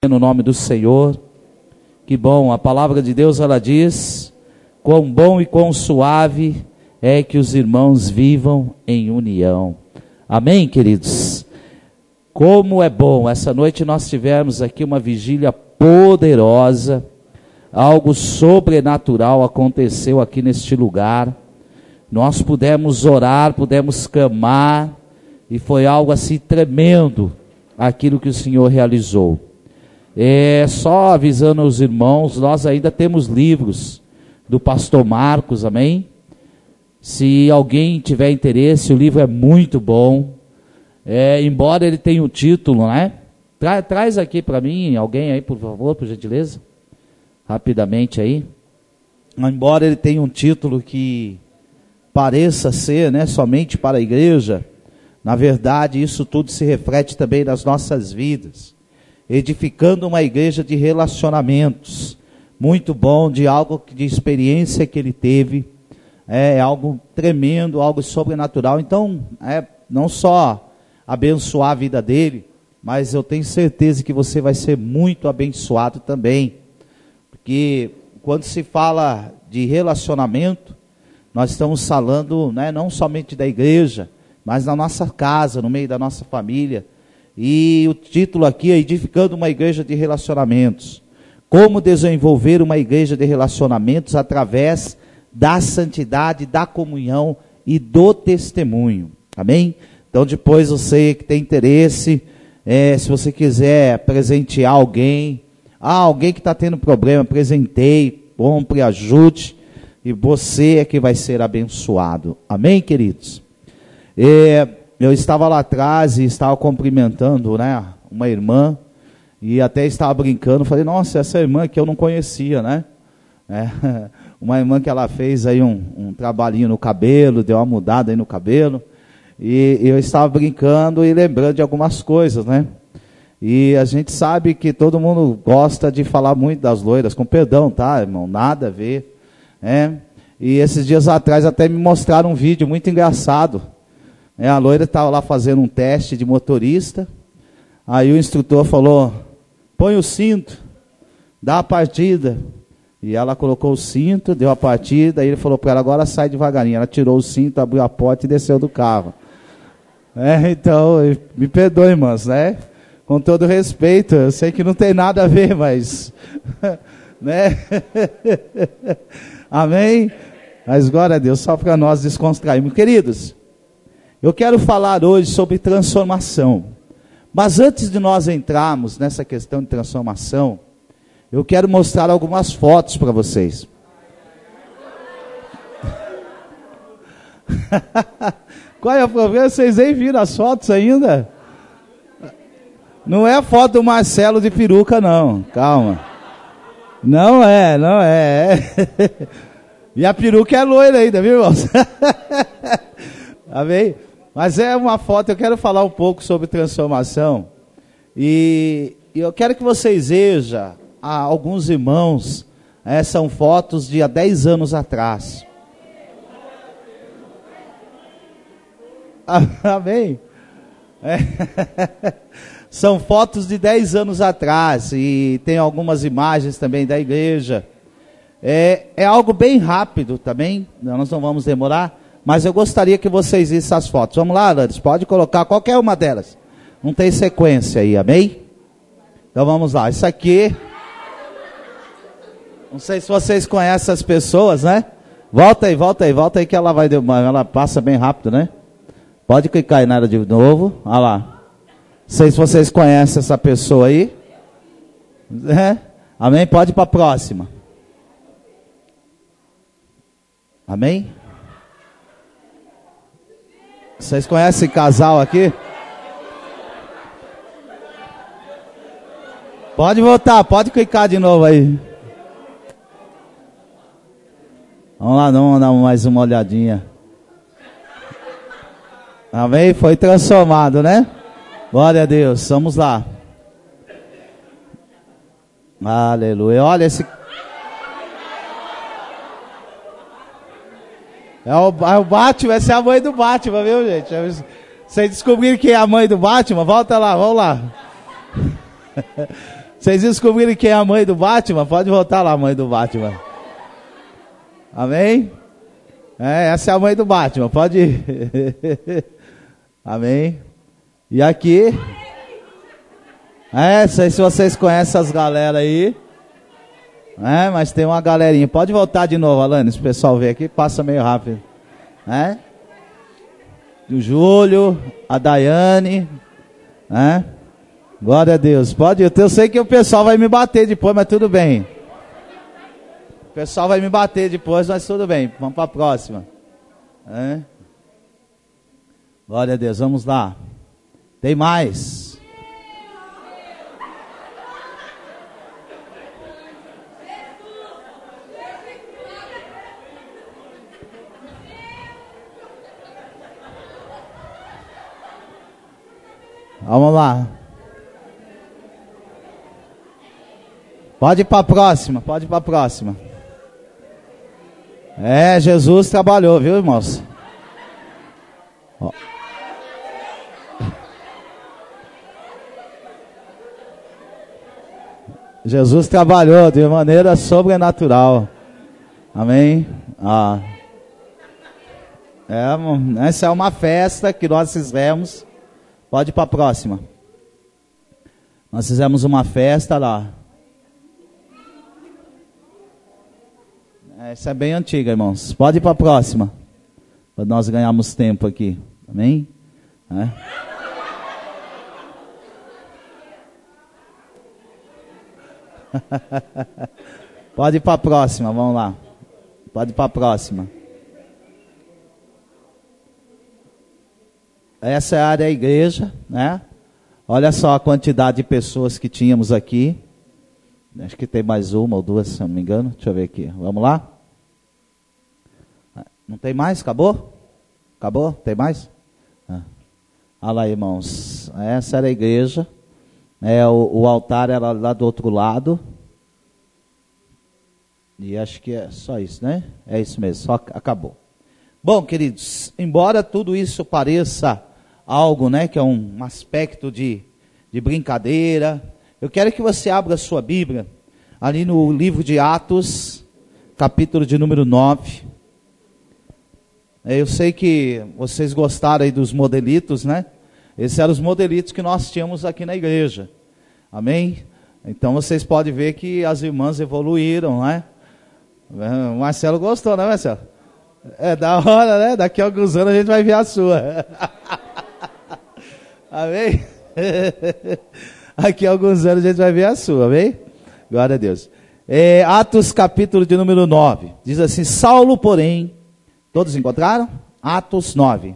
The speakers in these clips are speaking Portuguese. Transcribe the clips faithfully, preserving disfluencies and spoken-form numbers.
no nome do Senhor. Que bom, a palavra de Deus, ela diz: quão bom e quão suave é que os irmãos vivam em união. Amém, queridos? Como é bom, essa noite nós tivemos aqui uma vigília poderosa, algo sobrenatural aconteceu aqui neste lugar. Nós pudemos orar, pudemos clamar, e foi algo assim tremendo, aquilo que o Senhor realizou. É, só avisando aos irmãos, nós ainda temos livros do pastor Marcos, amém? Se alguém tiver interesse, o livro é muito bom, é, embora ele tenha o título, né? Tra, traz aqui para mim, alguém aí, por favor, por gentileza, rapidamente aí. Embora ele tenha um título que pareça ser, né, somente para a igreja, na verdade isso tudo se reflete também nas nossas vidas, edificando uma igreja de relacionamentos, muito bom, de algo, de experiência que ele teve, é algo tremendo, algo sobrenatural. Então, é não só abençoar a vida dele, mas eu tenho certeza que você vai ser muito abençoado também, porque quando se fala de relacionamento, nós estamos falando, né, não somente da igreja, mas na nossa casa, no meio da nossa família. E o título aqui é Edificando uma Igreja de Relacionamentos. Como desenvolver uma igreja de relacionamentos através da santidade, da comunhão e do testemunho. Amém? Então depois você que tem interesse, é, se você quiser presentear alguém, ah, alguém que está tendo problema, presenteie, compre, ajude, e você é que vai ser abençoado. Amém, queridos? É, eu estava lá atrás e estava cumprimentando, né, uma irmã, e até estava brincando, falei, nossa, essa irmã que eu não conhecia, né? É, uma irmã que ela fez aí um, um trabalhinho no cabelo, deu uma mudada aí no cabelo, e eu estava brincando e lembrando de algumas coisas, né? E a gente sabe que todo mundo gosta de falar muito das loiras, com perdão, tá, irmão? Nada a ver, né? E esses dias atrás até me mostraram um vídeo muito engraçado. É, a loira estava lá fazendo um teste de motorista, aí o instrutor falou, põe o cinto, dá a partida, e ela colocou o cinto, deu a partida, aí ele falou para ela, agora sai devagarinho. Ela tirou o cinto, abriu a porta e desceu do carro. É, então, me perdoe, irmãos, né? Com todo respeito, eu sei que não tem nada a ver, mas, né? Amém? Mas glória a Deus, só para nós descontrairmos. Queridos, eu quero falar hoje sobre transformação. Mas antes de nós entrarmos nessa questão de transformação, eu quero mostrar algumas fotos para vocês. Qual é o problema? Vocês nem viram as fotos ainda? Não é a foto do Marcelo de peruca, não. Calma. Não é, não é. E a peruca é loira ainda, viu, irmãos? Amém? Mas é uma foto, eu quero falar um pouco sobre transformação. E, e eu quero que vocês vejam, ah, alguns irmãos, é, são fotos de há dez anos atrás. Amém? É. São fotos de dez anos atrás, e tem algumas imagens também da igreja. É, é algo bem rápido também, nós não vamos demorar, mas eu gostaria que vocês vissem as fotos. Vamos lá, Alanis, pode colocar qualquer uma delas. Não tem sequência aí, amém? Então vamos lá, isso aqui, não sei se vocês conhecem as pessoas, né? Volta aí, volta aí, volta aí que ela vai, ela passa bem rápido, né? Pode clicar aí nela de novo, olha lá. Não sei se vocês conhecem essa pessoa aí. É? Amém? Pode ir para a próxima. Amém? Vocês conhecem esse casal aqui? Pode voltar, pode clicar de novo aí. Vamos lá, vamos dar mais uma olhadinha. Amém? Foi transformado, né? Glória a Deus, vamos lá. Aleluia. Olha esse. É o, é o Batman, essa é a mãe do Batman, viu, gente? Vocês descobriram quem é a mãe do Batman? Volta lá, vamos lá. Vocês descobriram quem é a mãe do Batman? Pode voltar lá, mãe do Batman. Amém? É, essa é a mãe do Batman, pode ir. Amém? E aqui... É, sei se vocês conhecem as galera aí. É, mas tem uma galerinha. Pode voltar de novo, Alane, se o pessoal ver aqui, passa meio rápido. É? O Júlio, a Daiane. É? Glória a Deus. Pode ir. Eu sei que o pessoal vai me bater depois, mas tudo bem. O pessoal vai me bater depois, mas tudo bem. Vamos para a próxima. É? Glória a Deus. Vamos lá. Tem mais. Vamos lá. Pode ir para a próxima, pode ir para a próxima. É, Jesus trabalhou, viu, irmãos? Ó. Jesus trabalhou de maneira sobrenatural. Amém? Ah. É, essa é uma festa que nós fizemos. Pode ir para a próxima. Nós fizemos uma festa lá. Essa é bem antiga, irmãos. Pode ir para a próxima. Para nós ganharmos tempo aqui. Amém? É. Pode ir para a próxima, vamos lá. Pode ir para a próxima. Essa é a área da igreja, né? Olha só a quantidade de pessoas que tínhamos aqui. Acho que tem mais uma ou duas, se não me engano. Deixa eu ver aqui. Vamos lá? Não tem mais? Acabou? Acabou? Tem mais? Ah. Olha lá, irmãos. Essa era a igreja. É, o, o altar era lá do outro lado. E acho que é só isso, né? É isso mesmo, só acabou. Bom, queridos, embora tudo isso pareça algo, né, que é um aspecto de, de brincadeira, eu quero que você abra a sua Bíblia, ali no livro de Atos, capítulo de número nove. Eu sei que vocês gostaram aí dos modelitos, né? Esses eram os modelitos que nós tínhamos aqui na igreja. Amém? Então vocês podem ver que as irmãs evoluíram, né? O Marcelo gostou, né, Marcelo? É da hora, né? Daqui a alguns anos a gente vai ver a sua. Amém? Aqui a alguns anos a gente vai ver a sua, amém? Glória a Deus. É, Atos capítulo de número nove. Diz assim, Saulo, porém... Todos encontraram? Atos nove.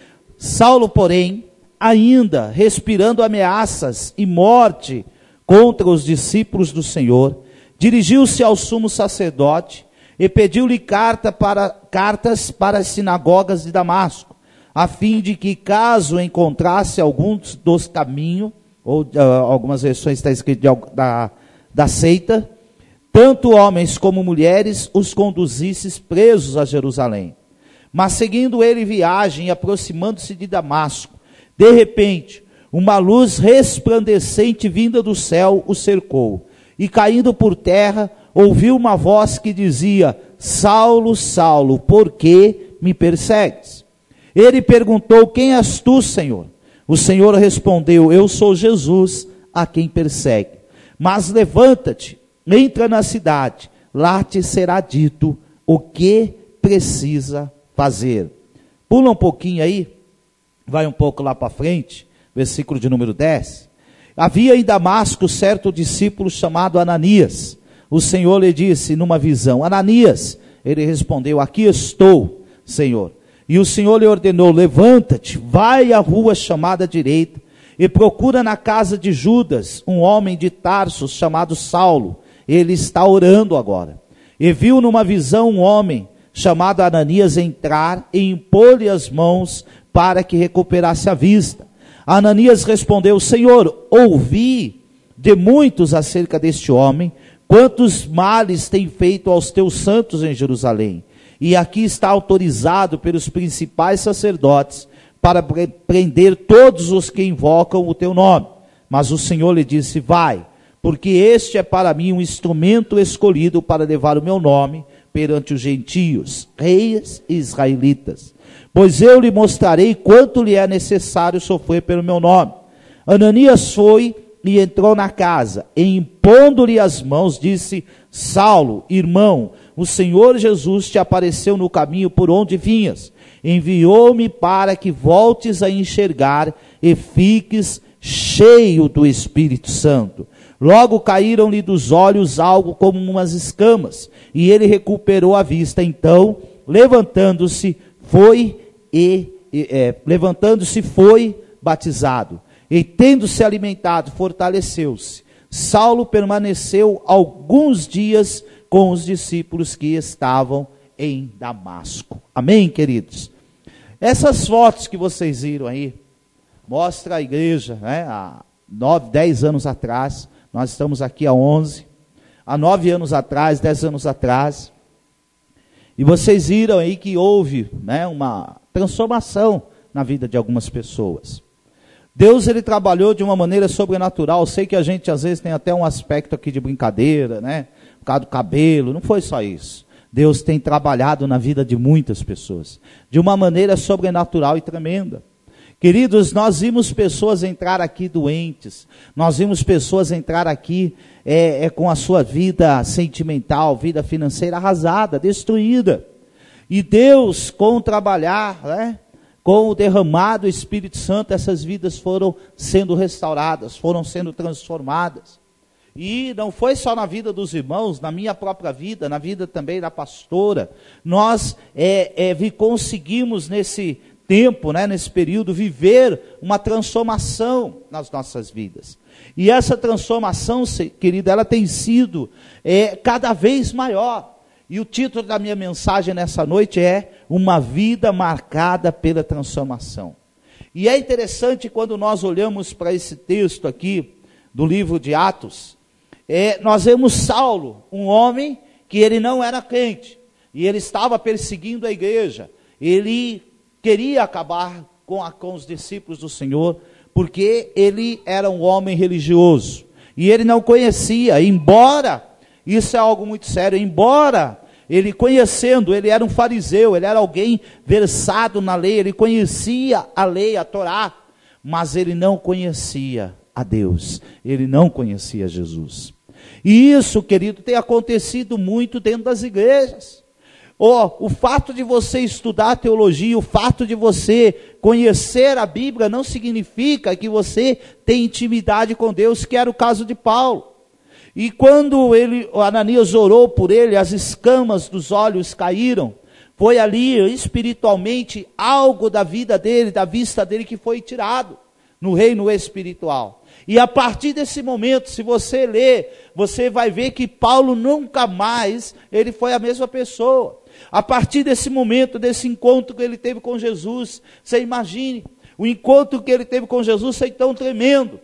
Saulo, porém, ainda respirando ameaças e morte contra os discípulos do Senhor, dirigiu-se ao sumo sacerdote e pediu-lhe carta para, cartas para as sinagogas de Damasco, a fim de que, caso encontrasse alguns dos caminhos, ou uh, algumas versões está escrito de, da, da seita, tanto homens como mulheres, os conduzisses presos a Jerusalém. Mas seguindo ele viagem e aproximando-se de Damasco, de repente, uma luz resplandecente vinda do céu o cercou, e caindo por terra, ouviu uma voz que dizia, Saulo, Saulo, por que me persegues? Ele perguntou, quem és tu, Senhor? O Senhor respondeu, eu sou Jesus, a quem persegue. Mas levanta-te, entra na cidade, lá te será dito o que precisa fazer. Pula um pouquinho aí, vai um pouco lá para frente, versículo de número dez. Havia em Damasco certo discípulo chamado Ananias. O Senhor lhe disse numa visão, Ananias. Ele respondeu, aqui estou, Senhor. E o Senhor lhe ordenou, levanta-te, vai à rua chamada direita, e procura na casa de Judas, um homem de Tarso chamado Saulo. Ele está orando agora. E viu numa visão um homem chamado Ananias entrar e impor-lhe as mãos para que recuperasse a vista. Ananias respondeu, Senhor, ouvi de muitos acerca deste homem, quantos males tem feito aos teus santos em Jerusalém. E aqui está autorizado pelos principais sacerdotes para prender todos os que invocam o teu nome. Mas o Senhor lhe disse, vai, porque este é para mim um instrumento escolhido para levar o meu nome perante os gentios, reis e israelitas. Pois eu lhe mostrarei quanto lhe é necessário sofrer pelo meu nome. Ananias foi e entrou na casa, e impondo-lhe as mãos, disse: Saulo, irmão, o Senhor Jesus te apareceu no caminho por onde vinhas. Enviou-me para que voltes a enxergar e fiques cheio do Espírito Santo. Logo caíram-lhe dos olhos algo como umas escamas, e ele recuperou a vista. Então, levantando-se, foi e, e é, levantando-se foi batizado. E tendo-se alimentado, fortaleceu-se. Saulo permaneceu alguns dias com os discípulos que estavam em Damasco. Amém, queridos? Essas fotos que vocês viram aí, mostra a igreja, né, há nove, dez anos atrás. Nós estamos aqui há onze, há nove anos atrás, dez anos atrás, e vocês viram aí que houve, né, uma transformação na vida de algumas pessoas. Deus, ele trabalhou de uma maneira sobrenatural. Eu sei que a gente às vezes tem até um aspecto aqui de brincadeira, né, por causa do cabelo, não foi só isso. Deus tem trabalhado na vida de muitas pessoas, de uma maneira sobrenatural e tremenda. Queridos, nós vimos pessoas entrar aqui doentes, nós vimos pessoas entrar aqui é, é, com a sua vida sentimental, vida financeira arrasada, destruída. E Deus, com o trabalhar, né, com o derramado Espírito Santo, essas vidas foram sendo restauradas, foram sendo transformadas. E não foi só na vida dos irmãos, na minha própria vida, na vida também da pastora. Nós é, é, vi, conseguimos nesse tempo, né, nesse período, viver uma transformação nas nossas vidas. E essa transformação, querida, ela tem sido é, cada vez maior. E o título da minha mensagem nessa noite é Uma Vida Marcada pela Transformação. E é interessante quando nós olhamos para esse texto aqui, do livro de Atos, é, nós vemos Saulo, um homem que ele não era crente, e ele estava perseguindo a igreja. Ele queria acabar com, a, com os discípulos do Senhor, porque ele era um homem religioso, e ele não conhecia, embora, isso é algo muito sério, embora ele conhecendo, ele era um fariseu, ele era alguém versado na lei, ele conhecia a lei, a Torá, mas ele não conhecia a Deus, ele não conhecia Jesus. E isso, querido, tem acontecido muito dentro das igrejas. Oh, o fato de você estudar teologia, o fato de você conhecer a Bíblia, não significa que você tem intimidade com Deus, que era o caso de Paulo. E quando ele, Ananias orou por ele, as escamas dos olhos caíram. Foi ali, espiritualmente, algo da vida dele, da vista dele, que foi tirado no reino espiritual. E a partir desse momento, se você ler, você vai ver que Paulo nunca mais, ele foi a mesma pessoa. A partir desse momento, desse encontro que ele teve com Jesus, você imagine, o encontro que ele teve com Jesus foi tão tremendo,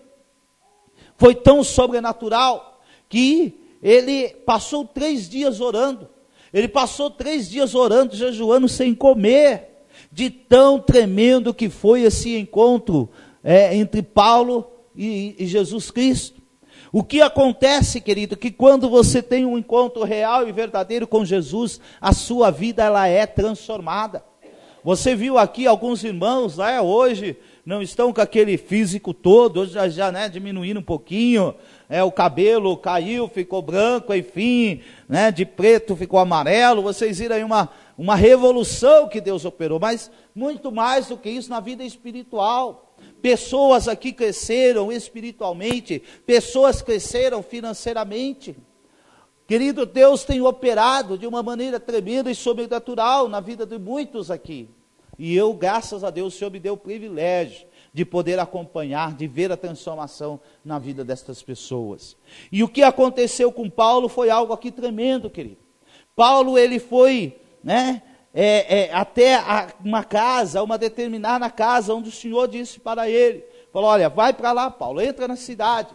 foi tão sobrenatural, que ele passou três dias orando, ele passou três dias orando, jejuando sem comer, de tão tremendo que foi esse encontro é, entre Paulo e, e Jesus Cristo. O que acontece, querido, que quando você tem um encontro real e verdadeiro com Jesus, a sua vida ela é transformada. Você viu aqui alguns irmãos, né, hoje não estão com aquele físico todo, hoje já, já né, diminuindo um pouquinho, é, o cabelo caiu, ficou branco, enfim, né, de preto ficou amarelo. Vocês viram aí uma, uma revolução que Deus operou, mas muito mais do que isso na vida espiritual. Pessoas aqui cresceram espiritualmente, pessoas cresceram financeiramente. Querido, Deus tem operado de uma maneira tremenda e sobrenatural na vida de muitos aqui. E eu, graças a Deus, o Senhor me deu o privilégio de poder acompanhar, de ver a transformação na vida destas pessoas. E o que aconteceu com Paulo foi algo aqui tremendo, querido. Paulo, ele foi, né, é, é, até a, uma casa, uma determinada casa, onde o Senhor disse para ele, falou, olha, vai para lá, Paulo, entra na cidade,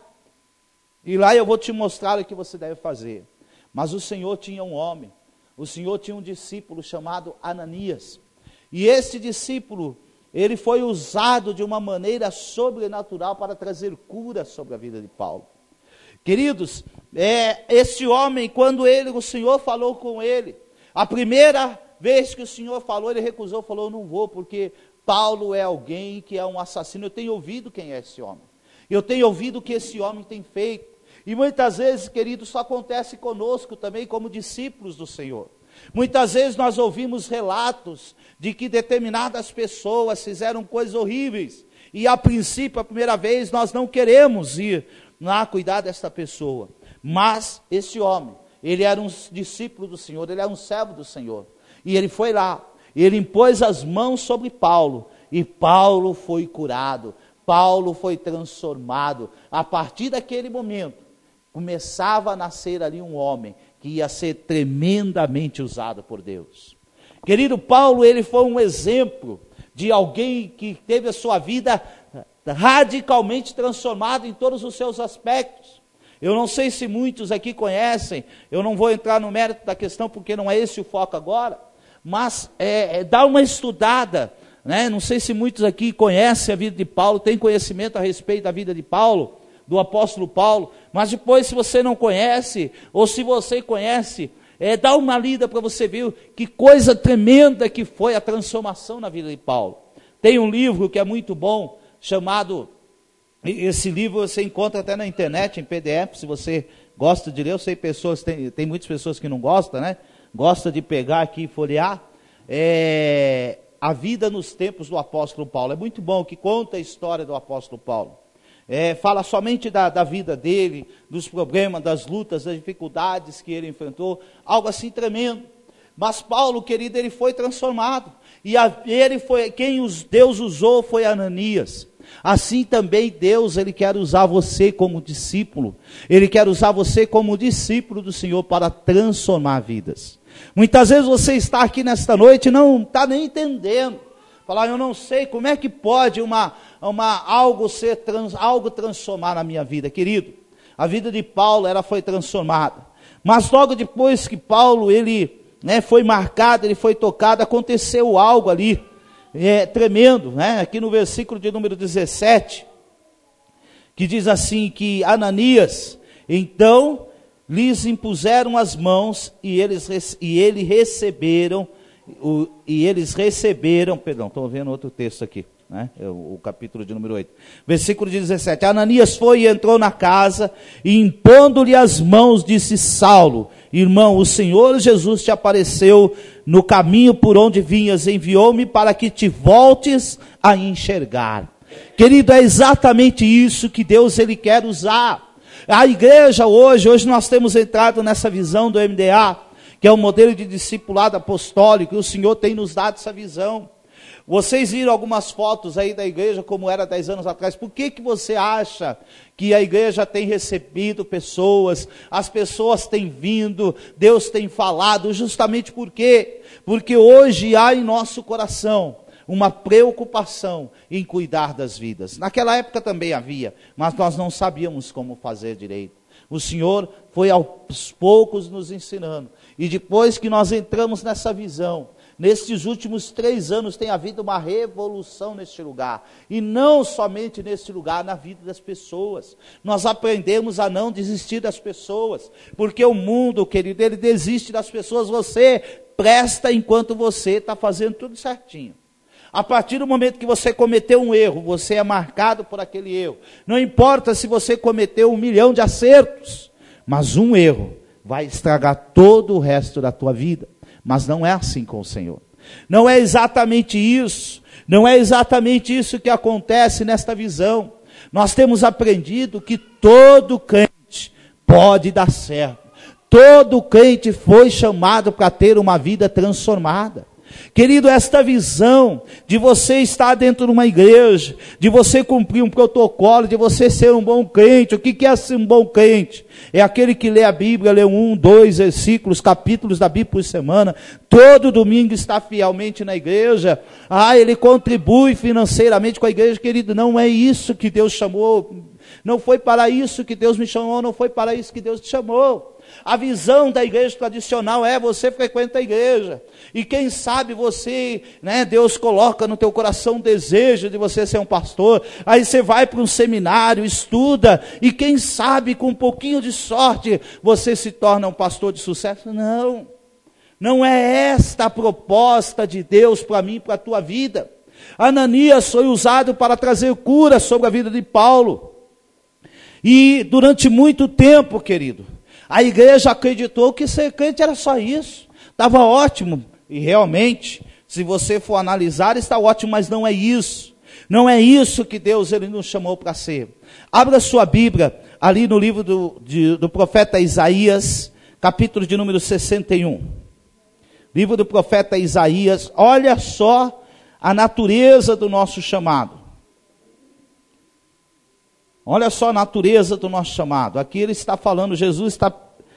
e lá eu vou te mostrar o que você deve fazer. Mas o Senhor tinha um homem, o Senhor tinha um discípulo chamado Ananias, e esse discípulo, ele foi usado de uma maneira sobrenatural para trazer cura sobre a vida de Paulo. Queridos, é, esse homem, quando ele, o Senhor falou com ele, a primeira vez que o Senhor falou, ele recusou, falou, não vou, porque Paulo é alguém que é um assassino. Eu tenho ouvido quem é esse homem. Eu tenho ouvido o que esse homem tem feito. E muitas vezes, queridos, isso acontece conosco também como discípulos do Senhor. Muitas vezes nós ouvimos relatos de que determinadas pessoas fizeram coisas horríveis. E a princípio, a primeira vez, nós não queremos ir lá cuidar desta pessoa. Mas esse homem, ele era um discípulo do Senhor, ele era um servo do Senhor. E ele foi lá, ele impôs as mãos sobre Paulo. E Paulo foi curado, Paulo foi transformado. A partir daquele momento, começava a nascer ali um homem que ia ser tremendamente usado por Deus. Querido, Paulo, ele foi um exemplo de alguém que teve a sua vida radicalmente transformada em todos os seus aspectos. Eu não sei se muitos aqui conhecem, eu não vou entrar no mérito da questão porque não é esse o foco agora, mas é, é, dá uma estudada, né? Não sei se muitos aqui conhecem a vida de Paulo, têm conhecimento a respeito da vida de Paulo, do apóstolo Paulo, mas depois, se você não conhece, ou se você conhece, é, dá uma lida para você ver que coisa tremenda que foi a transformação na vida de Paulo. Tem um livro que é muito bom, chamado, esse livro você encontra até na internet, em P D F, se você gosta de ler. Eu sei pessoas, tem, tem muitas pessoas que não gostam, né? Gosta de pegar aqui e folhear. É, a vida nos tempos do apóstolo Paulo, é muito bom, que conta a história do apóstolo Paulo. É, fala somente da, da vida dele, dos problemas, das lutas, das dificuldades que ele enfrentou, algo assim tremendo. Mas Paulo, querido, ele foi transformado, e a, ele foi, quem os, Deus usou foi Ananias. Assim também Deus, ele quer usar você como discípulo, ele quer usar você como discípulo do Senhor para transformar vidas. Muitas vezes você está aqui nesta noite e não está nem entendendo. Falar, eu não sei como é que pode uma, uma, algo, ser trans, algo transformar na minha vida. Querido, a vida de Paulo ela foi transformada. Mas logo depois que Paulo ele, né, foi marcado, ele foi tocado, aconteceu algo ali é, tremendo. Né? Aqui no versículo de número dezessete, que diz assim, que Ananias, então lhes impuseram as mãos e eles, e ele receberam O, e eles receberam, perdão, estou vendo outro texto aqui, né? o, o capítulo de número oito, versículo dezessete, Ananias foi e entrou na casa, e impondo-lhe as mãos, disse, Saulo, irmão, o Senhor Jesus te apareceu no caminho por onde vinhas, enviou-me para que te voltes a enxergar. Querido, é exatamente isso que Deus ele quer usar. A igreja hoje, hoje nós temos entrado nessa visão do M D A, que é um modelo de discipulado apostólico, e o Senhor tem nos dado essa visão. Vocês viram algumas fotos aí da igreja, como era dez anos atrás. Por que que você acha que a igreja tem recebido pessoas, as pessoas têm vindo, Deus tem falado? Justamente por quê? Porque hoje há em nosso coração uma preocupação em cuidar das vidas. Naquela época também havia, mas nós não sabíamos como fazer direito. O Senhor foi aos poucos nos ensinando. E depois que nós entramos nessa visão, nestes últimos três anos tem havido uma revolução neste lugar. E não somente neste lugar, na vida das pessoas. Nós aprendemos a não desistir das pessoas. Porque o mundo, querido, ele desiste das pessoas. Você presta enquanto você está fazendo tudo certinho. A partir do momento que você cometeu um erro, você é marcado por aquele erro. Não importa se você cometeu um milhão de acertos, mas um erro vai estragar todo o resto da tua vida. Mas não é assim com o Senhor. Não é exatamente isso. Não é exatamente isso que acontece nesta visão. Nós temos aprendido que todo crente pode dar certo. Todo crente foi chamado para ter uma vida transformada. Querido, esta visão de você estar dentro de uma igreja, de você cumprir um protocolo, de você ser um bom crente. O que é ser um bom crente? É aquele que lê a Bíblia, lê um, dois versículos, capítulos da Bíblia por semana, todo domingo está fielmente na igreja. Ah, ele contribui financeiramente com a igreja. Querido, não é isso que Deus chamou Não foi para isso que Deus me chamou, não foi para isso que Deus te chamou. A visão da igreja tradicional é: você frequenta a igreja, e quem sabe você, né, Deus coloca no teu coração o desejo de você ser um pastor, aí você vai para um seminário, estuda, e quem sabe com um pouquinho de sorte, você se torna um pastor de sucesso. Não, não é esta a proposta de Deus para mim, para a tua vida. Ananias foi usado para trazer cura sobre a vida de Paulo, e durante muito tempo, querido, a igreja acreditou que ser crente era só isso, estava ótimo, e realmente, se você for analisar, está ótimo, mas não é isso, não é isso que Deus ele nos chamou para ser. Abra sua Bíblia, ali no livro do, de, do profeta Isaías, capítulo de número sessenta e um, livro do profeta Isaías. Olha só a natureza do nosso chamado. Olha só a natureza do nosso chamado. Aqui ele está falando, Jesus está,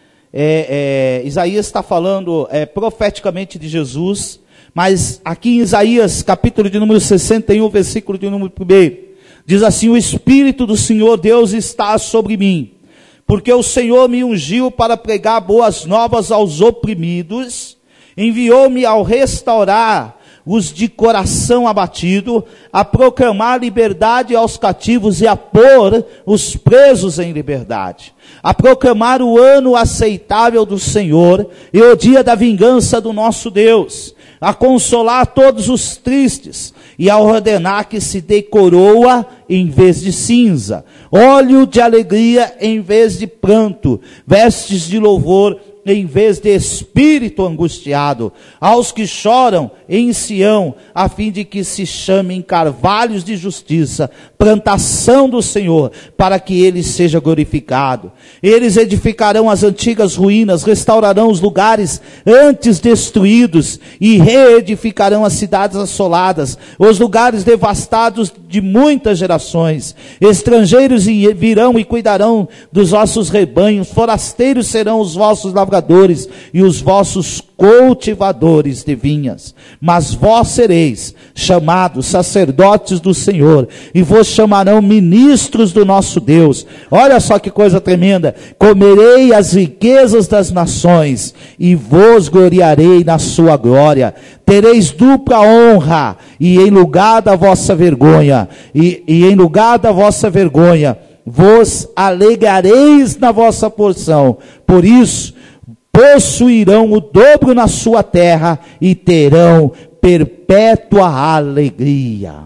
é, é, Isaías está falando é, profeticamente de Jesus, mas aqui em Isaías, capítulo de número sessenta e um, versículo de número um, diz assim: o Espírito do Senhor Deus está sobre mim, porque o Senhor me ungiu para pregar boas novas aos oprimidos, enviou-me ao restaurar os de coração abatido, a proclamar liberdade aos cativos e a pôr os presos em liberdade, a proclamar o ano aceitável do Senhor e o dia da vingança do nosso Deus, a consolar todos os tristes e a ordenar que se dê coroa em vez de cinza, óleo de alegria em vez de pranto, vestes de louvor em vez de espírito angustiado, aos que choram em Sião, a fim de que se chamem carvalhos de justiça, plantação do Senhor, para que ele seja glorificado. Eles edificarão as antigas ruínas, restaurarão os lugares antes destruídos, e reedificarão as cidades assoladas, os lugares devastados de muitas gerações. Estrangeiros virão e cuidarão dos vossos rebanhos, forasteiros serão os vossos lavradores, e os vossos cultivadores de vinhas. Mas vós sereis chamados sacerdotes do Senhor, e vos chamarão ministros do nosso Deus. Olha só que coisa tremenda: comerei as riquezas das nações, e vos gloriarei na sua glória. Tereis dupla honra, e em lugar da vossa vergonha, e, e em lugar da vossa vergonha, vos alegrareis na vossa porção. Por isso, possuirão o dobro na sua terra e terão perpétua alegria.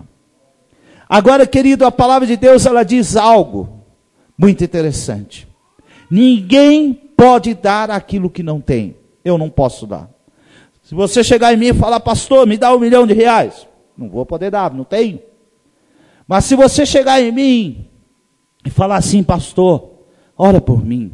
Agora, querido, a palavra de Deus, ela diz algo muito interessante. Ninguém pode dar aquilo que não tem. Eu não posso dar. Se você chegar em mim e falar: pastor, me dá um milhão de reais, não vou poder dar, não tenho. Mas se você chegar em mim e falar assim: pastor, ora por mim,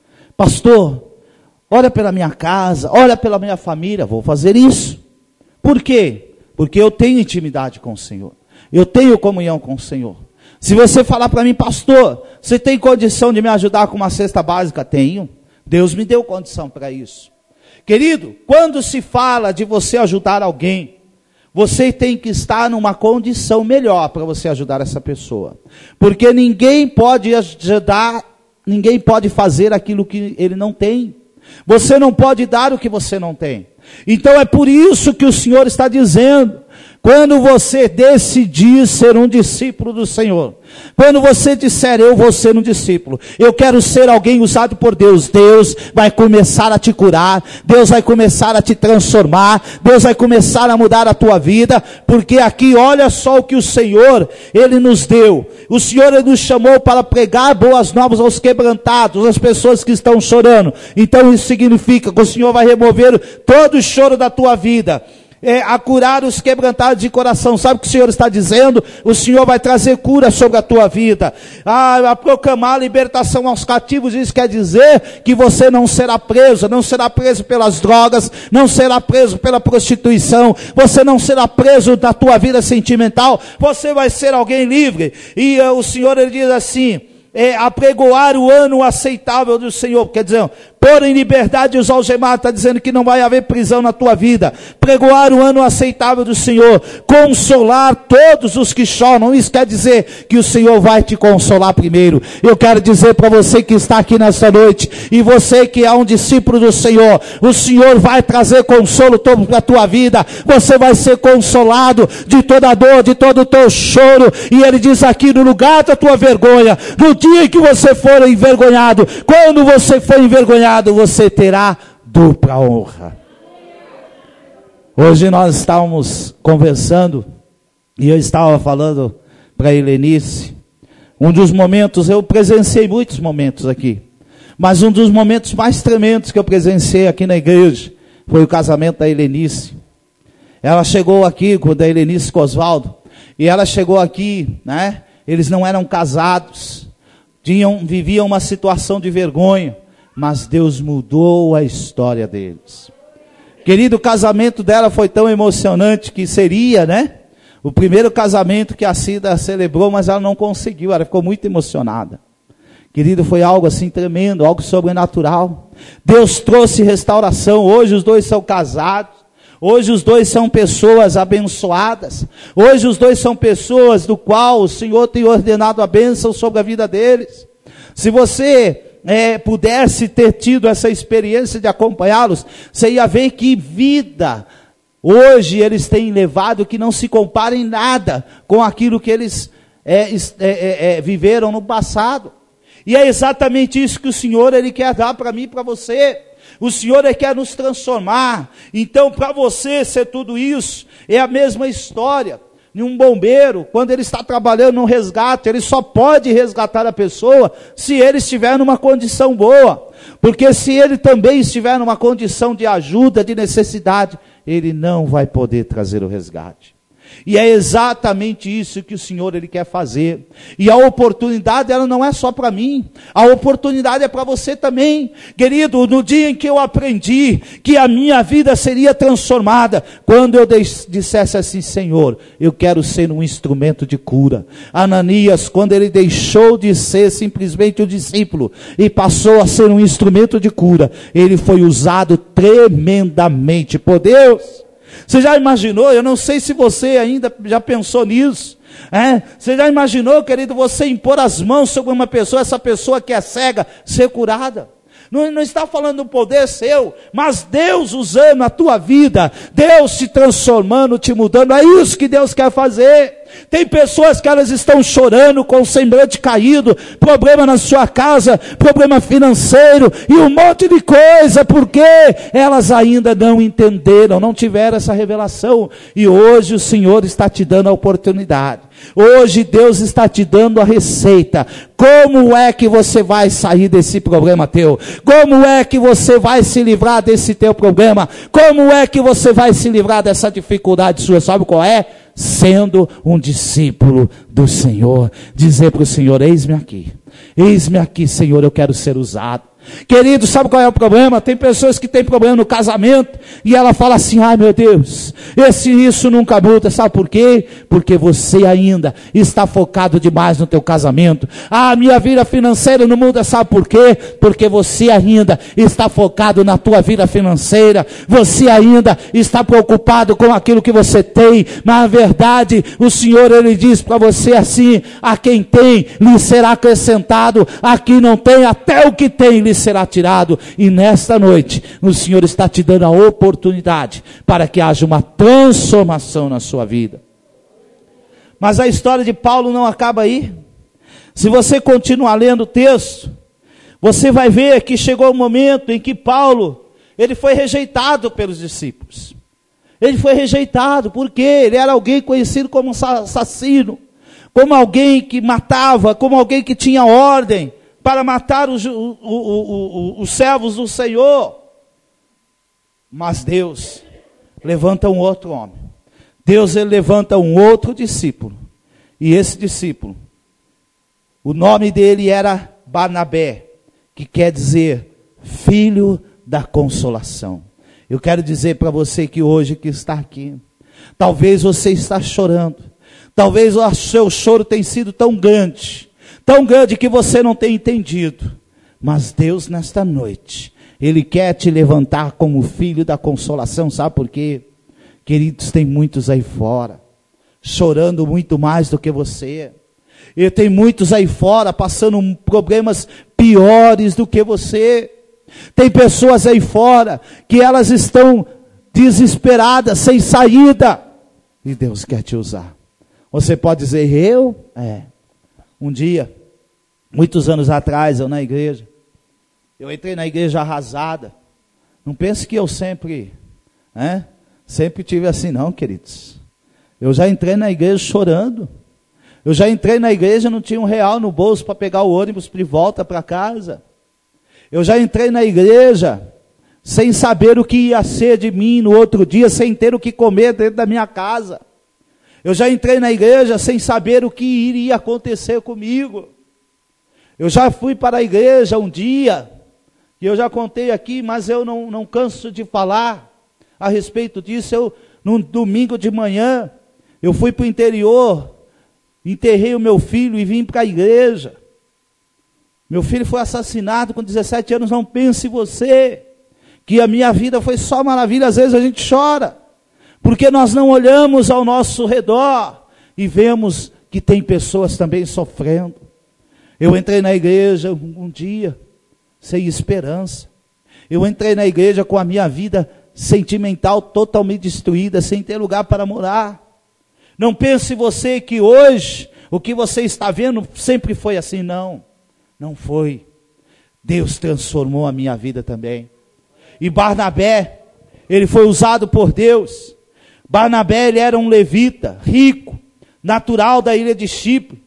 pastor, olha pela minha casa, olha pela minha família, vou fazer isso. Por quê? Porque eu tenho intimidade com o Senhor, eu tenho comunhão com o Senhor. Se você falar para mim: pastor, você tem condição de me ajudar com uma cesta básica? Tenho. Deus me deu condição para isso. Querido, quando se fala de você ajudar alguém, você tem que estar numa condição melhor para você ajudar essa pessoa. Porque ninguém pode ajudar, ninguém pode fazer aquilo que ele não tem. Você não pode dar o que você não tem. Então é por isso que o Senhor está dizendo: quando você decidir ser um discípulo do Senhor, quando você disser: eu vou ser um discípulo, eu quero ser alguém usado por Deus, Deus vai começar a te curar, Deus vai começar a te transformar, Deus vai começar a mudar a tua vida, porque aqui olha só o que o Senhor, Ele nos deu. O Senhor, Ele nos chamou para pregar boas novas aos quebrantados, às pessoas que estão chorando. Então isso significa que o Senhor vai remover todo o choro da tua vida, É, a curar os quebrantados de coração. Sabe o que o Senhor está dizendo? O Senhor vai trazer cura sobre a tua vida, a, a proclamar a libertação aos cativos. Isso quer dizer que você não será preso, não será preso pelas drogas, não será preso pela prostituição, você não será preso da tua vida sentimental, você vai ser alguém livre. E uh, o Senhor, Ele diz assim: É, apregoar o ano aceitável do Senhor, quer dizer, pôr em liberdade os algemados, está dizendo que não vai haver prisão na tua vida, pregoar o ano aceitável do Senhor, consolar todos os que choram. Isso quer dizer que o Senhor vai te consolar primeiro. Eu quero dizer para você que está aqui nessa noite, e você que é um discípulo do Senhor, o Senhor vai trazer consolo para a tua vida, você vai ser consolado de toda a dor, de todo o teu choro, e Ele diz aqui, no lugar da tua vergonha, no dia em que você for envergonhado, quando você for envergonhado, você terá dupla honra. Hoje nós estávamos conversando, e eu estava falando para a Helenice, um dos momentos, eu presenciei muitos momentos aqui, mas um dos momentos mais tremendos que eu presenciei aqui na igreja, foi o casamento da Helenice. Ela chegou aqui, com a Helenice com Osvaldo, e ela chegou aqui, né, eles não eram casados, tinham, viviam uma situação de vergonha, mas Deus mudou a história deles. Querido, o casamento dela foi tão emocionante que seria, né, o primeiro casamento que a Cida celebrou, mas ela não conseguiu, ela ficou muito emocionada. Querido, foi algo assim tremendo, algo sobrenatural. Deus trouxe restauração, hoje os dois são casados, hoje os dois são pessoas abençoadas, hoje os dois são pessoas do qual o Senhor tem ordenado a bênção sobre a vida deles. Se você é, pudesse ter tido essa experiência de acompanhá-los, você ia ver que vida hoje eles têm levado, que não se compara em nada com aquilo que eles é, é, é, viveram no passado. E é exatamente isso que o Senhor Ele quer dar para mim e para você. O Senhor Ele quer nos transformar. Então, para você ser tudo isso, é a mesma história. Um bombeiro, quando ele está trabalhando no resgate, ele só pode resgatar a pessoa se ele estiver numa condição boa. Porque se ele também estiver numa condição de ajuda, de necessidade, ele não vai poder trazer o resgate. E é exatamente isso que o Senhor Ele quer fazer. E a oportunidade, ela não é só para mim. A oportunidade é para você também. Querido, no dia em que eu aprendi que a minha vida seria transformada, quando eu dissesse assim, Senhor, eu quero ser um instrumento de cura. Ananias, quando ele deixou de ser simplesmente um discípulo e passou a ser um instrumento de cura, ele foi usado tremendamente por Deus. Você já imaginou? Eu não sei se você ainda já pensou nisso. É? Você já imaginou, querido, você impor as mãos sobre uma pessoa, essa pessoa que é cega, ser curada? Não, não está falando do poder seu, mas Deus usando a tua vida, Deus te transformando, te mudando. É isso que Deus quer fazer. Tem pessoas que elas estão chorando com o semblante caído, problema na sua casa, problema financeiro e um monte de coisa, porque elas ainda não entenderam, não tiveram essa revelação. E hoje o Senhor está te dando a oportunidade. Hoje Deus está te dando a receita. Como é que você vai sair desse problema teu? Como é que você vai se livrar desse teu problema? Como é que você vai se livrar dessa dificuldade sua? Sabe qual é? Sendo um discípulo do Senhor. Dizer para o Senhor, eis-me aqui. Eis-me aqui, Senhor, eu quero ser usado. Querido, sabe qual é o problema? Tem pessoas que têm problema no casamento e ela fala assim, ai meu Deus, esse isso nunca muda. Sabe por quê? Porque você ainda está focado demais no teu casamento. Ah, minha vida financeira não muda. Sabe por quê? Porque você ainda está focado na tua vida financeira. Você ainda está preocupado com aquilo que você tem. Mas na verdade, o Senhor Ele diz para você assim, a quem tem lhe será acrescentado, a quem não tem, até o que tem lhe será tirado. E nesta noite o Senhor está te dando a oportunidade para que haja uma transformação na sua vida. Mas a história de Paulo não acaba aí. Se você continuar lendo o texto, você vai ver que chegou o momento em que Paulo, ele foi rejeitado pelos discípulos. Ele foi rejeitado porque ele era alguém conhecido como assassino, como alguém que matava, como alguém que tinha ordem para matar os, o, o, o, os servos do Senhor. Mas Deus levanta um outro homem. Deus ele levanta um outro discípulo. E esse discípulo, o nome dele era Barnabé, que quer dizer filho da consolação. Eu quero dizer para você que hoje que está aqui, talvez você está chorando, talvez o seu choro tenha sido tão grande, tão grande que você não tem entendido. Mas Deus nesta noite, Ele quer te levantar como filho da consolação, sabe por quê? Queridos, tem muitos aí fora, chorando muito mais do que você. E tem muitos aí fora passando problemas piores do que você. Tem pessoas aí fora que elas estão desesperadas, sem saída. E Deus quer te usar. Você pode dizer, eu? É. Um dia, muitos anos atrás, eu na igreja, eu entrei na igreja arrasada. Não pense que eu sempre, né, sempre tive assim não, queridos. Eu já entrei na igreja chorando. Eu já entrei na igreja, não tinha um real no bolso para pegar o ônibus de volta para casa. Eu já entrei na igreja sem saber o que ia ser de mim no outro dia, sem ter o que comer dentro da minha casa. Eu já entrei na igreja sem saber o que iria acontecer comigo. Eu já fui para a igreja um dia, e eu já contei aqui, mas eu não, não canso de falar a respeito disso. Eu, num domingo de manhã, eu fui para o interior, enterrei o meu filho e vim para a igreja. Meu filho foi assassinado com dezessete anos, não pense você, que a minha vida foi só maravilha. Às vezes a gente chora, porque nós não olhamos ao nosso redor e vemos que tem pessoas também sofrendo. Eu entrei na igreja um dia, sem esperança. Eu entrei na igreja com a minha vida sentimental totalmente destruída, sem ter lugar para morar. Não pense você que hoje, o que você está vendo sempre foi assim, não. Não foi. Deus transformou a minha vida também. E Barnabé, ele foi usado por Deus. Barnabé, ele era um levita, rico, natural da ilha de Chipre.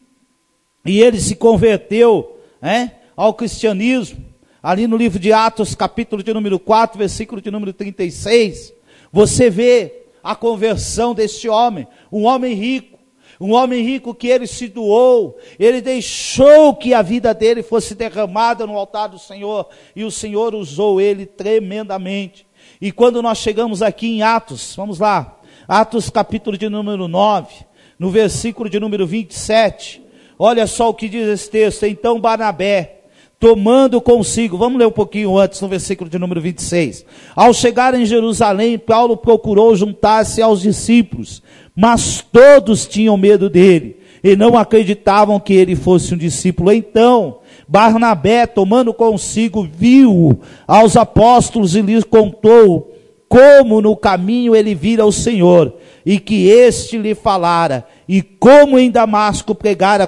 E ele se converteu, né, ao cristianismo. Ali no livro de Atos, capítulo de número quatro, versículo de número trinta e seis. Você vê a conversão deste homem. Um homem rico. Um homem rico que ele se doou. Ele deixou que a vida dele fosse derramada no altar do Senhor. E o Senhor usou ele tremendamente. E quando nós chegamos aqui em Atos, vamos lá. Atos capítulo de número nove, no versículo de número vinte e sete. Olha só o que diz esse texto. Então Barnabé, tomando consigo, vamos ler um pouquinho antes, no versículo de número vinte e seis. Ao chegar em Jerusalém, Paulo procurou juntar-se aos discípulos, mas todos tinham medo dele, e não acreditavam que ele fosse um discípulo. Então Barnabé, tomando consigo, viu aos apóstolos e lhes contou como no caminho ele vira o Senhor, e que este lhe falara, e como em Damasco pregara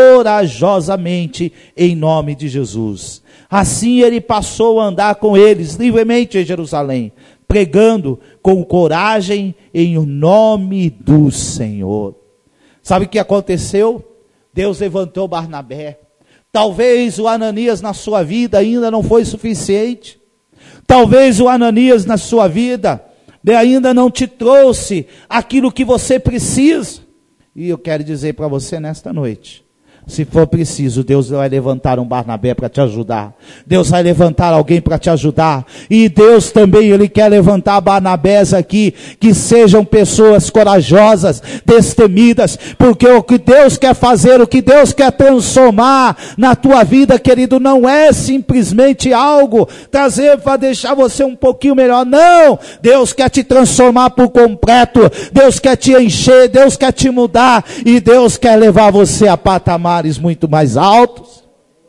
corajosamente em nome de Jesus. Assim ele passou a andar com eles livremente em Jerusalém, pregando com coragem em nome do Senhor. Sabe o que aconteceu? Deus levantou Barnabé. Talvez o Ananias na sua vida ainda não foi suficiente. Talvez o Ananias na sua vida ainda não te trouxe aquilo que você precisa. E eu quero dizer para você nesta noite, se for preciso, Deus vai levantar um Barnabé para te ajudar. Deus vai levantar alguém para te ajudar. E Deus também, Ele quer levantar Barnabés aqui, que sejam pessoas corajosas, destemidas, porque o que Deus quer fazer, o que Deus quer transformar na tua vida, querido, não é simplesmente algo trazer para deixar você um pouquinho melhor. Não! Deus quer te transformar por completo. Deus quer te encher, Deus quer te mudar, e Deus quer levar você a patamar muito mais altos.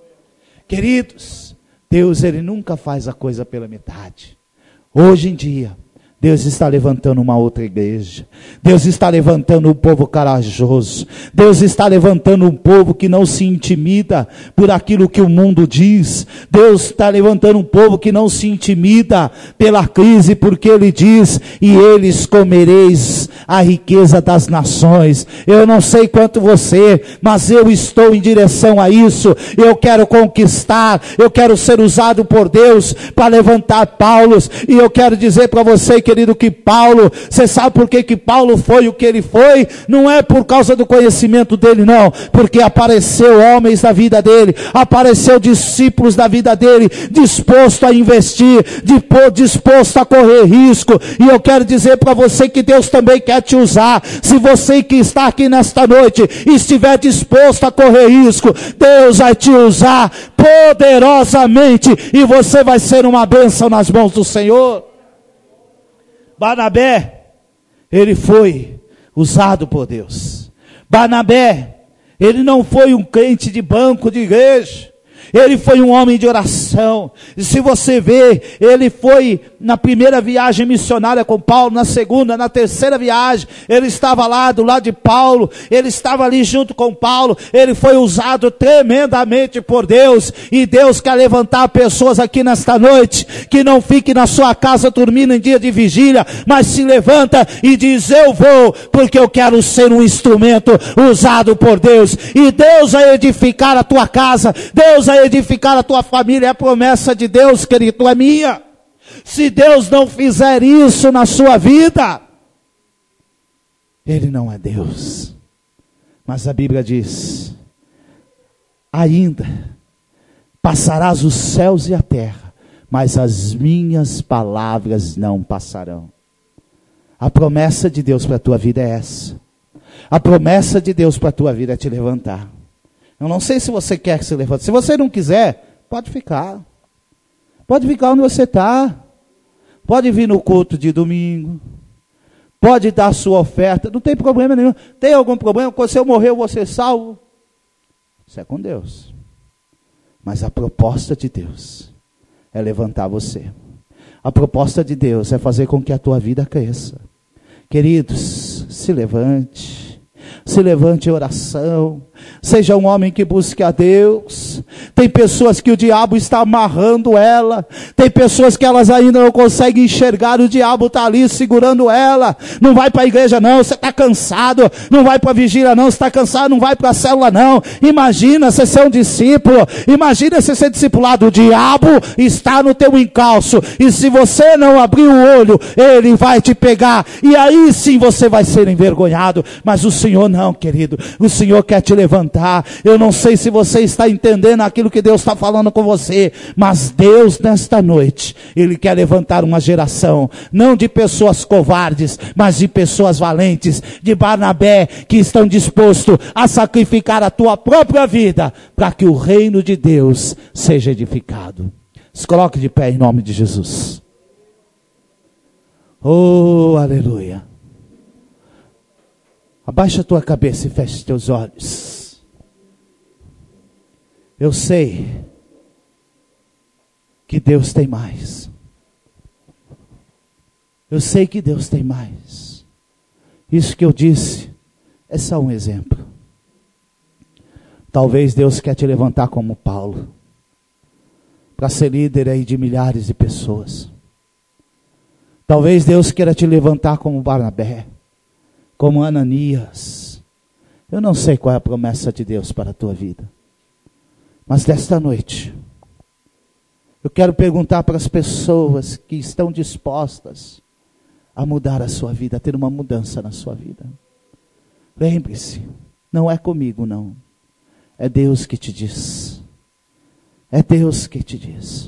Queridos, Deus, Ele nunca faz a coisa pela metade. Hoje em dia, Deus está levantando uma outra igreja. Deus está levantando um povo corajoso. Deus está levantando um povo que não se intimida por aquilo que o mundo diz. Deus está levantando um povo que não se intimida pela crise, porque Ele diz, e eles comereis a riqueza das nações. Eu não sei quanto você, mas eu estou em direção a isso. Eu quero conquistar, eu quero ser usado por Deus para levantar Paulos, e eu quero dizer para você que querido, que Paulo, você sabe por que que Paulo foi o que ele foi? Não é por causa do conhecimento dele, não, porque apareceu homens da vida dele, apareceu discípulos da vida dele, disposto a investir, disposto a correr risco. E eu quero dizer para você que Deus também quer te usar. Se você que está aqui nesta noite estiver disposto a correr risco, Deus vai te usar poderosamente e você vai ser uma bênção nas mãos do Senhor. Barnabé, ele foi usado por Deus. Barnabé, ele não foi um crente de banco de igreja. Ele foi um homem de oração. E se você vê, ele foi na primeira viagem missionária com Paulo, na segunda, na terceira viagem, ele estava lá do lado de Paulo, ele estava ali junto com Paulo, ele foi usado tremendamente por Deus, e Deus quer levantar pessoas aqui nesta noite, que não fique na sua casa dormindo em dia de vigília, mas se levanta e diz: eu vou, porque eu quero ser um instrumento usado por Deus, e Deus vai edificar a tua casa, Deus vai edificar a tua família. É a promessa de Deus, querido, é minha. Se Deus não fizer isso na sua vida, Ele não é Deus. Mas a Bíblia diz: ainda passarás os céus e a terra, mas as minhas palavras não passarão. A promessa de Deus para a tua vida é essa. A promessa de Deus para a tua vida é te levantar. Eu não sei se você quer que se levante. Se você não quiser, pode ficar. Pode ficar onde você está. Pode vir no culto de domingo. Pode dar a sua oferta. Não tem problema nenhum. Tem algum problema? Se eu morrer, eu vou ser salvo. Isso é com Deus. Mas a proposta de Deus é levantar você. A proposta de Deus é fazer com que a tua vida cresça. Queridos, se levante. Se levante em oração. Seja um homem que busque a Deus. Tem pessoas que o diabo está amarrando ela. Tem pessoas que elas ainda não conseguem enxergar. O diabo está ali segurando ela. Não vai para a igreja não, você está cansado. Não vai para a vigília não, você está cansado. Não vai para a célula não. Imagina você ser um discípulo. Imagina você ser discipulado. O diabo está no teu encalço. E se você não abrir o olho, ele vai te pegar. E aí sim você vai ser envergonhado. Mas o Senhor não, querido. O Senhor quer te levantar. Eu não sei se você está entendendo aquilo que Deus está falando com você, mas Deus nesta noite, Ele quer levantar uma geração, não de pessoas covardes, mas de pessoas valentes, de Barnabé, que estão dispostos a sacrificar a tua própria vida, para que o reino de Deus seja edificado. Se coloque de pé em nome de Jesus. Oh, aleluia. Abaixa a tua cabeça e feche teus olhos. Eu sei que Deus tem mais. Eu sei que Deus tem mais. Isso que eu disse é só um exemplo. Talvez Deus quer te levantar como Paulo, para ser líder aí de milhares de pessoas. Talvez Deus queira te levantar como Barnabé, como Ananias. Eu não sei qual é a promessa de Deus para a tua vida. Mas desta noite, eu quero perguntar para as pessoas que estão dispostas a mudar a sua vida, a ter uma mudança na sua vida. Lembre-se, não é comigo não. É Deus que te diz. É Deus que te diz.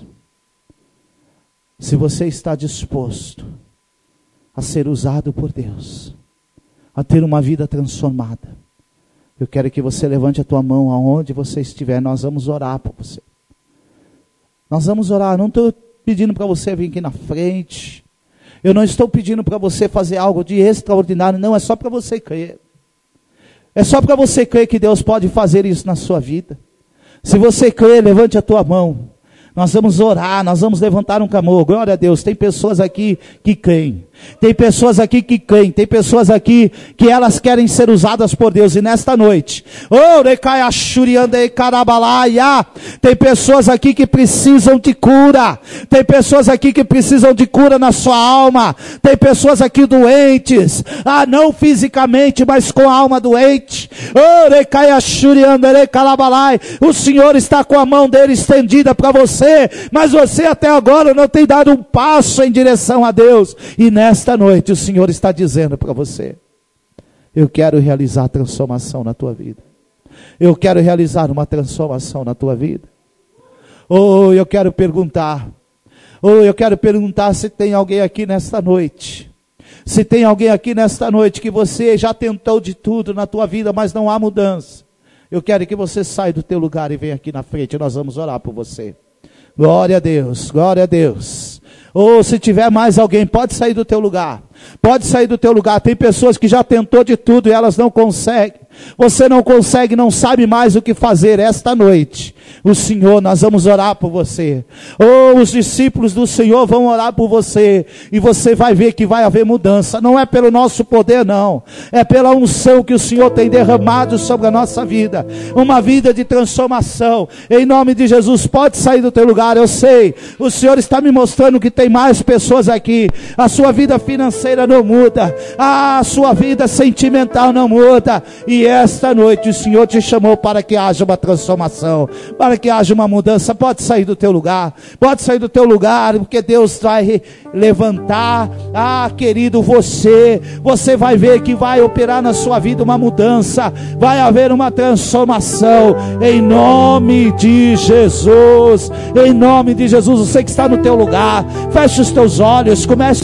Se você está disposto a ser usado por Deus, a ter uma vida transformada, eu quero que você levante a tua mão aonde você estiver. Nós vamos orar por você. Nós vamos orar. Não estou pedindo para você vir aqui na frente. Eu não estou pedindo para você fazer algo de extraordinário. Não, é só para você crer. É só para você crer que Deus pode fazer isso na sua vida. Se você crer, levante a tua mão. Nós vamos orar, nós vamos levantar um clamor. Glória a Deus, tem pessoas aqui que creem. Tem pessoas aqui que creem. Tem pessoas aqui que elas querem ser usadas por Deus. E nesta noite, tem pessoas aqui que precisam de cura. Tem pessoas aqui que precisam de cura na sua alma. Tem pessoas aqui doentes. Ah, não fisicamente, mas com a alma doente. O Senhor está com a mão dele estendida para você. você, mas você até agora não tem dado um passo em direção a Deus. E nesta noite o Senhor está dizendo para você: eu quero realizar a transformação na tua vida. Eu quero realizar uma transformação na tua vida. Ou oh, eu quero perguntar, ou oh, eu quero perguntar se tem alguém aqui nesta noite. Se tem alguém aqui nesta noite que você já tentou de tudo na tua vida, mas não há mudança. Eu quero que você saia do teu lugar e venha aqui na frente, nós vamos orar por você. Glória a Deus, glória a Deus. Ou se tiver mais alguém, pode sair do teu lugar. Pode sair do teu lugar. Tem pessoas que já tentou de tudo e elas não conseguem. Você não consegue, não sabe mais o que fazer. Esta noite, o Senhor, nós vamos orar por você. Ou os discípulos do Senhor vão orar por você. E você vai ver que vai haver mudança. Não é pelo nosso poder, não. É pela unção que o Senhor tem derramado sobre a nossa vida. Uma vida de transformação. Em nome de Jesus, pode sair do teu lugar. Eu sei, o Senhor está me mostrando que tem mais pessoas aqui. A sua vida financeira não muda. A sua vida sentimental não muda. E esta noite o Senhor te chamou para que haja uma transformação, para que haja uma mudança. Pode sair do teu lugar, pode sair do teu lugar, porque Deus vai levantar, ah querido, você, você vai ver que vai operar na sua vida uma mudança, vai haver uma transformação, em nome de Jesus, em nome de Jesus. Você que está no teu lugar, feche os teus olhos, comece